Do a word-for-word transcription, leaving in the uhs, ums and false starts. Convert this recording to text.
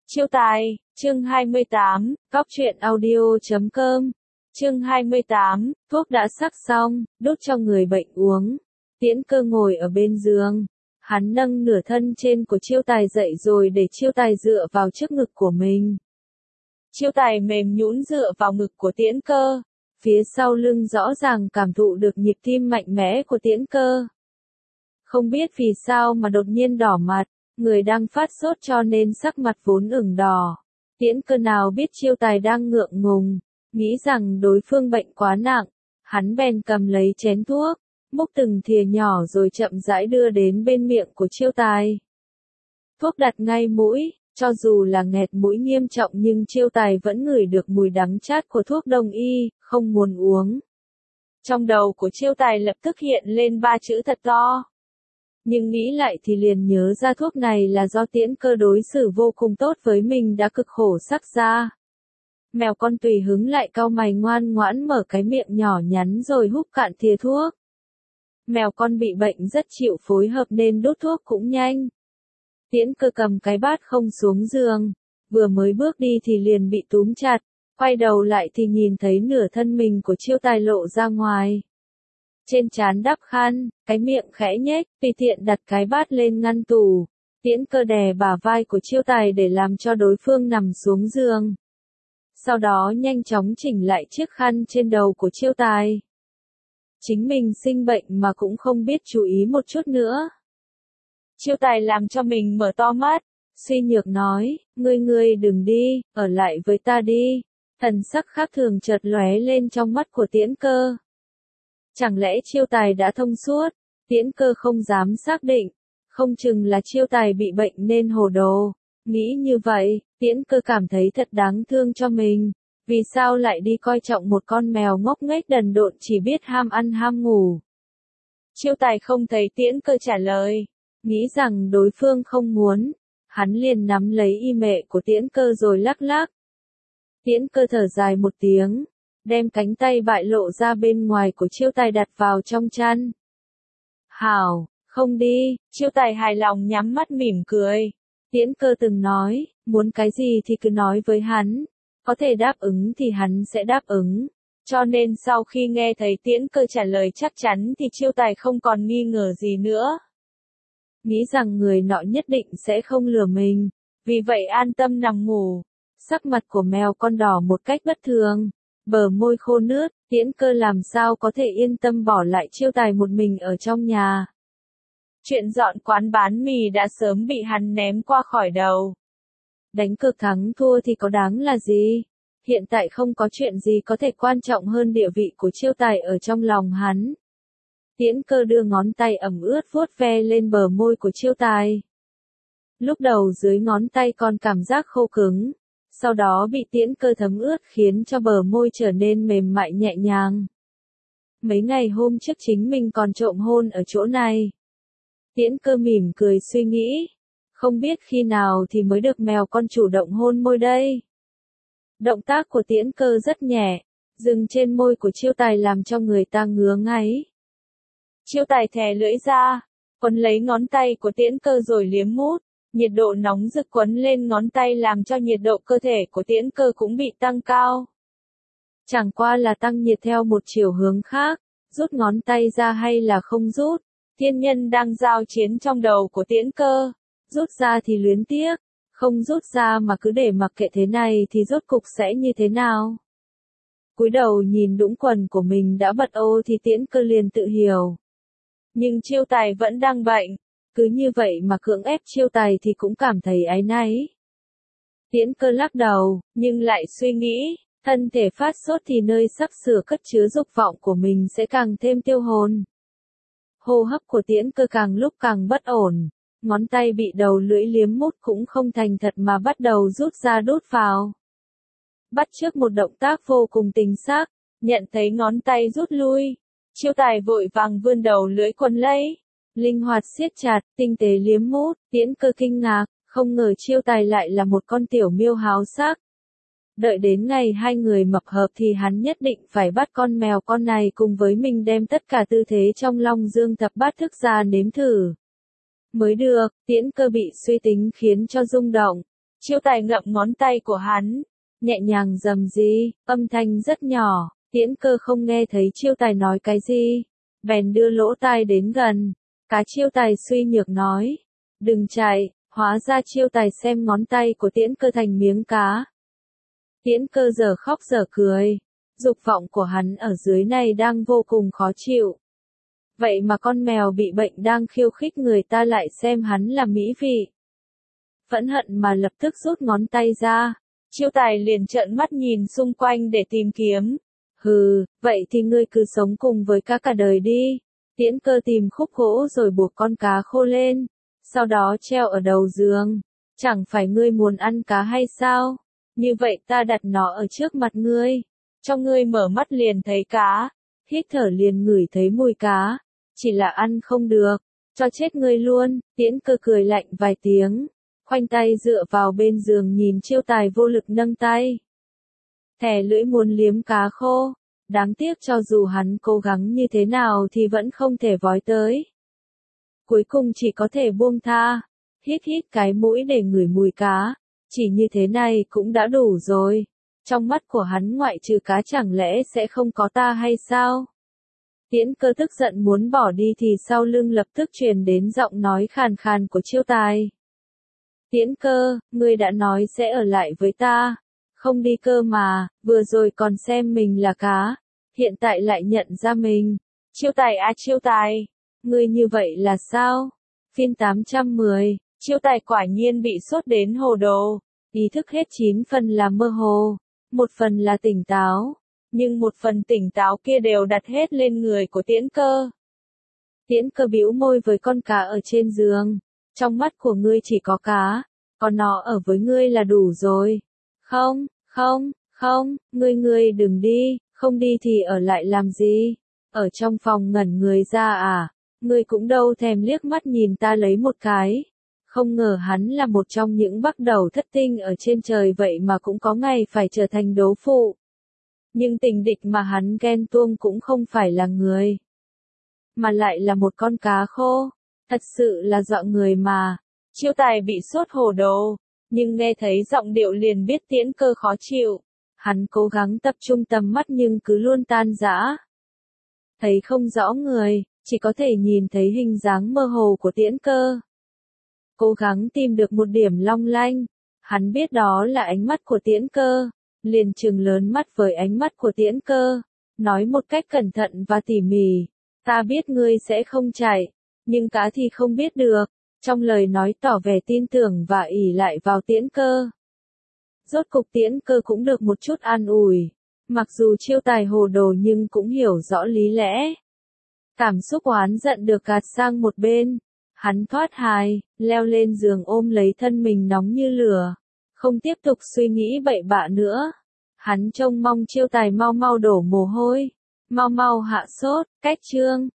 Chiêu tài, chương hai mươi tám, góc truyện audio chấm com. Chương hai mươi tám, thuốc đã sắc xong, đút cho người bệnh uống. Tiễn Cơ ngồi ở bên giường. Hắn nâng nửa thân trên của Chiêu Tài dậy rồi để Chiêu Tài dựa vào trước ngực của mình. Chiêu Tài mềm nhũn dựa vào ngực của Tiễn Cơ. Phía sau lưng rõ ràng cảm thụ được nhịp tim mạnh mẽ của Tiễn Cơ. Không biết vì sao mà đột nhiên đỏ mặt. Người đang phát sốt cho nên sắc mặt vốn ửng đỏ. Tiễn Cơ nào biết Chiêu Tài đang ngượng ngùng, nghĩ rằng đối phương bệnh quá nặng, hắn bèn cầm lấy chén thuốc, múc từng thìa nhỏ rồi chậm rãi đưa đến bên miệng của Chiêu Tài. Thuốc đặt ngay mũi, cho dù là nghẹt mũi nghiêm trọng nhưng Chiêu Tài vẫn ngửi được mùi đắng chát của thuốc đông y, không muốn uống. Trong đầu của Chiêu Tài lập tức hiện lên ba chữ thật to. Nhưng nghĩ lại thì liền nhớ ra thuốc này là do Tiễn Cơ đối xử vô cùng tốt với mình đã cực khổ sắc ra. Mèo con tùy hứng lại cau mày ngoan ngoãn mở cái miệng nhỏ nhắn rồi húp cạn thìa thuốc. Mèo con bị bệnh rất chịu phối hợp nên đút thuốc cũng nhanh. Tiễn Cơ cầm cái bát không xuống giường, vừa mới bước đi thì liền bị túm chặt, quay đầu lại thì nhìn thấy nửa thân mình của Chiêu Tài lộ ra ngoài. Trên trán đắp khăn, cái miệng khẽ nhếch, tùy tiện đặt cái bát lên ngăn tủ. Tiễn Cơ đè bả vai của Chiêu Tài để làm cho đối phương nằm xuống giường. Sau đó nhanh chóng chỉnh lại chiếc khăn trên đầu của Chiêu Tài. Chính mình sinh bệnh mà cũng không biết chú ý một chút nữa. Chiêu Tài làm cho mình mở to mắt, suy nhược nói, ngươi ngươi đừng đi, ở lại với ta đi. Thần sắc khác thường chợt lóe lên trong mắt của Tiễn Cơ. Chẳng lẽ Chiêu Tài đã thông suốt? Tiễn Cơ không dám xác định, không chừng là Chiêu Tài bị bệnh nên hồ đồ. Nghĩ như vậy, Tiễn Cơ cảm thấy thật đáng thương cho mình. Vì sao lại đi coi trọng một con mèo ngốc nghếch đần độn chỉ biết ham ăn ham ngủ? Chiêu Tài không thấy Tiễn Cơ trả lời, nghĩ rằng đối phương không muốn. Hắn liền nắm lấy y mệ của Tiễn Cơ rồi lắc lắc. Tiễn Cơ thở dài một tiếng, đem cánh tay bại lộ ra bên ngoài của Chiêu Tài đặt vào trong chăn. Hảo, không đi, Chiêu Tài hài lòng nhắm mắt mỉm cười. Tiễn Cơ từng nói, muốn cái gì thì cứ nói với hắn, có thể đáp ứng thì hắn sẽ đáp ứng. Cho nên sau khi nghe thấy Tiễn Cơ trả lời chắc chắn thì Chiêu Tài không còn nghi ngờ gì nữa. Nghĩ rằng người nọ nhất định sẽ không lừa mình, vì vậy an tâm nằm ngủ. Sắc mặt của mèo con đỏ một cách bất thường. Bờ môi khô nướt, Tiễn Cơ làm sao có thể yên tâm bỏ lại Chiêu Tài một mình ở trong nhà. Chuyện dọn quán bán mì đã sớm bị hắn ném qua khỏi đầu. Đánh cược thắng thua thì có đáng là gì? Hiện tại không có chuyện gì có thể quan trọng hơn địa vị của Chiêu Tài ở trong lòng hắn. Tiễn Cơ đưa ngón tay ẩm ướt vuốt ve lên bờ môi của Chiêu Tài. Lúc đầu dưới ngón tay còn cảm giác khô cứng. Sau đó bị Tiễn Cơ thấm ướt khiến cho bờ môi trở nên mềm mại nhẹ nhàng. Mấy ngày hôm trước chính mình còn trộm hôn ở chỗ này. Tiễn Cơ mỉm cười suy nghĩ. Không biết khi nào thì mới được mèo con chủ động hôn môi đây. Động tác của Tiễn Cơ rất nhẹ, dừng trên môi của Chiêu Tài làm cho người ta ngứa ngáy. Chiêu Tài thè lưỡi ra, quấn lấy ngón tay của Tiễn Cơ rồi liếm mút. Nhiệt độ nóng rực quấn lên ngón tay làm cho nhiệt độ cơ thể của Tiễn Cơ cũng bị tăng cao. Chẳng qua là tăng nhiệt theo một chiều hướng khác, rút ngón tay ra hay là không rút. Thiên nhân đang giao chiến trong đầu của Tiễn Cơ. Rút ra thì luyến tiếc, không rút ra mà cứ để mặc kệ thế này thì rốt cục sẽ như thế nào? Cúi đầu nhìn đũng quần của mình đã bật ô thì Tiễn Cơ liền tự hiểu. Nhưng Chiêu Tài vẫn đang bệnh. Cứ như vậy mà cưỡng ép Chiêu Tài thì cũng cảm thấy áy náy. Tiễn Cơ lắc đầu, nhưng lại suy nghĩ, thân thể phát sốt thì nơi sắp sửa cất chứa dục vọng của mình sẽ càng thêm tiêu hồn. Hô hấp của Tiễn Cơ càng lúc càng bất ổn, ngón tay bị đầu lưỡi liếm mút cũng không thành thật mà bắt đầu rút ra đút vào. Bắt chước một động tác vô cùng tình xác, nhận thấy ngón tay rút lui, Chiêu Tài vội vàng vươn đầu lưỡi quấn lấy. Linh hoạt siết chặt, tinh tế liếm mút, Tiễn Cơ kinh ngạc, không ngờ Chiêu Tài lại là một con tiểu miêu háo sắc. Đợi đến ngày hai người mập hợp thì hắn nhất định phải bắt con mèo con này cùng với mình đem tất cả tư thế trong Long Dương thập bát thức ra nếm thử. Mới được, Tiễn Cơ bị suy tính khiến cho rung động. Chiêu Tài ngậm ngón tay của hắn, nhẹ nhàng rầm rì, âm thanh rất nhỏ, Tiễn Cơ không nghe thấy Chiêu Tài nói cái gì, bèn đưa lỗ tai đến gần. Cá Chiêu Tài suy nhược nói, đừng chạy, hóa ra Chiêu Tài xem ngón tay của Tiễn Cơ thành miếng cá. Tiễn Cơ giờ khóc giờ cười, dục vọng của hắn ở dưới này đang vô cùng khó chịu. Vậy mà con mèo bị bệnh đang khiêu khích người ta lại xem hắn là mỹ vị. Phẫn hận mà lập tức rút ngón tay ra, Chiêu Tài liền trợn mắt nhìn xung quanh để tìm kiếm. Hừ, vậy thì ngươi cứ sống cùng với cá cả đời đi. Tiễn Cơ tìm khúc gỗ rồi buộc con cá khô lên, sau đó treo ở đầu giường. Chẳng phải ngươi muốn ăn cá hay sao? Như vậy ta đặt nó ở trước mặt ngươi, cho ngươi mở mắt liền thấy cá, hít thở liền ngửi thấy mùi cá, chỉ là ăn không được, cho chết ngươi luôn. Tiễn Cơ cười lạnh vài tiếng, khoanh tay dựa vào bên giường nhìn Chiêu Tài vô lực nâng tay. Thè lưỡi muốn liếm cá khô, đáng tiếc cho dù hắn cố gắng như thế nào thì vẫn không thể vói tới. Cuối cùng chỉ có thể buông tha, hít hít cái mũi để ngửi mùi cá, chỉ như thế này cũng đã đủ rồi. Trong mắt của hắn ngoại trừ cá chẳng lẽ sẽ không có ta hay sao? Tiễn Cơ tức giận muốn bỏ đi thì sau lưng lập tức truyền đến giọng nói khàn khàn của Chiêu Tài. Tiễn Cơ, ngươi đã nói sẽ ở lại với ta, không đi cơ mà, vừa rồi còn xem mình là cá, hiện tại lại nhận ra mình. Chiêu Tài à Chiêu Tài, ngươi như vậy là sao? Phiên tám trăm mười, Chiêu Tài quả nhiên bị sốt đến hồ đồ, ý thức hết chín phần là mơ hồ, một phần là tỉnh táo, nhưng một phần tỉnh táo kia đều đặt hết lên người của Tiễn Cơ. Tiễn Cơ bĩu môi với con cá ở trên giường, trong mắt của ngươi chỉ có cá, còn nó ở với ngươi là đủ rồi. Không, không, không, ngươi ngươi đừng đi, không đi thì ở lại làm gì? Ở trong phòng ngẩn người ra à? Ngươi cũng đâu thèm liếc mắt nhìn ta lấy một cái. Không ngờ hắn là một trong những bắt đầu thất tinh ở trên trời vậy mà cũng có ngày phải trở thành đố phụ. Nhưng tình địch mà hắn ghen tuông cũng không phải là người, mà lại là một con cá khô. Thật sự là dọa người mà. Chiêu Tài bị sốt hồ đồ, nhưng nghe thấy giọng điệu liền biết Tiễn Cơ khó chịu. Hắn cố gắng tập trung tầm mắt nhưng cứ luôn tan rã. Thấy không rõ người, chỉ có thể nhìn thấy hình dáng mơ hồ của Tiễn Cơ. Cố gắng tìm được một điểm long lanh. Hắn biết đó là ánh mắt của Tiễn Cơ, liền trừng lớn mắt với ánh mắt của Tiễn Cơ, nói một cách cẩn thận và tỉ mỉ. Ta biết ngươi sẽ không chạy, nhưng cá thì không biết được. Trong lời nói tỏ vẻ tin tưởng và ỷ lại vào Tiễn Cơ. Rốt cục Tiễn Cơ cũng được một chút an ủi. Mặc dù Chiêu Tài hồ đồ nhưng cũng hiểu rõ lý lẽ. Cảm xúc oán giận được gạt sang một bên. Hắn thoát hài, leo lên giường ôm lấy thân mình nóng như lửa. Không tiếp tục suy nghĩ bậy bạ nữa. Hắn trông mong Chiêu Tài mau mau đổ mồ hôi. Mau mau hạ sốt, cách chương.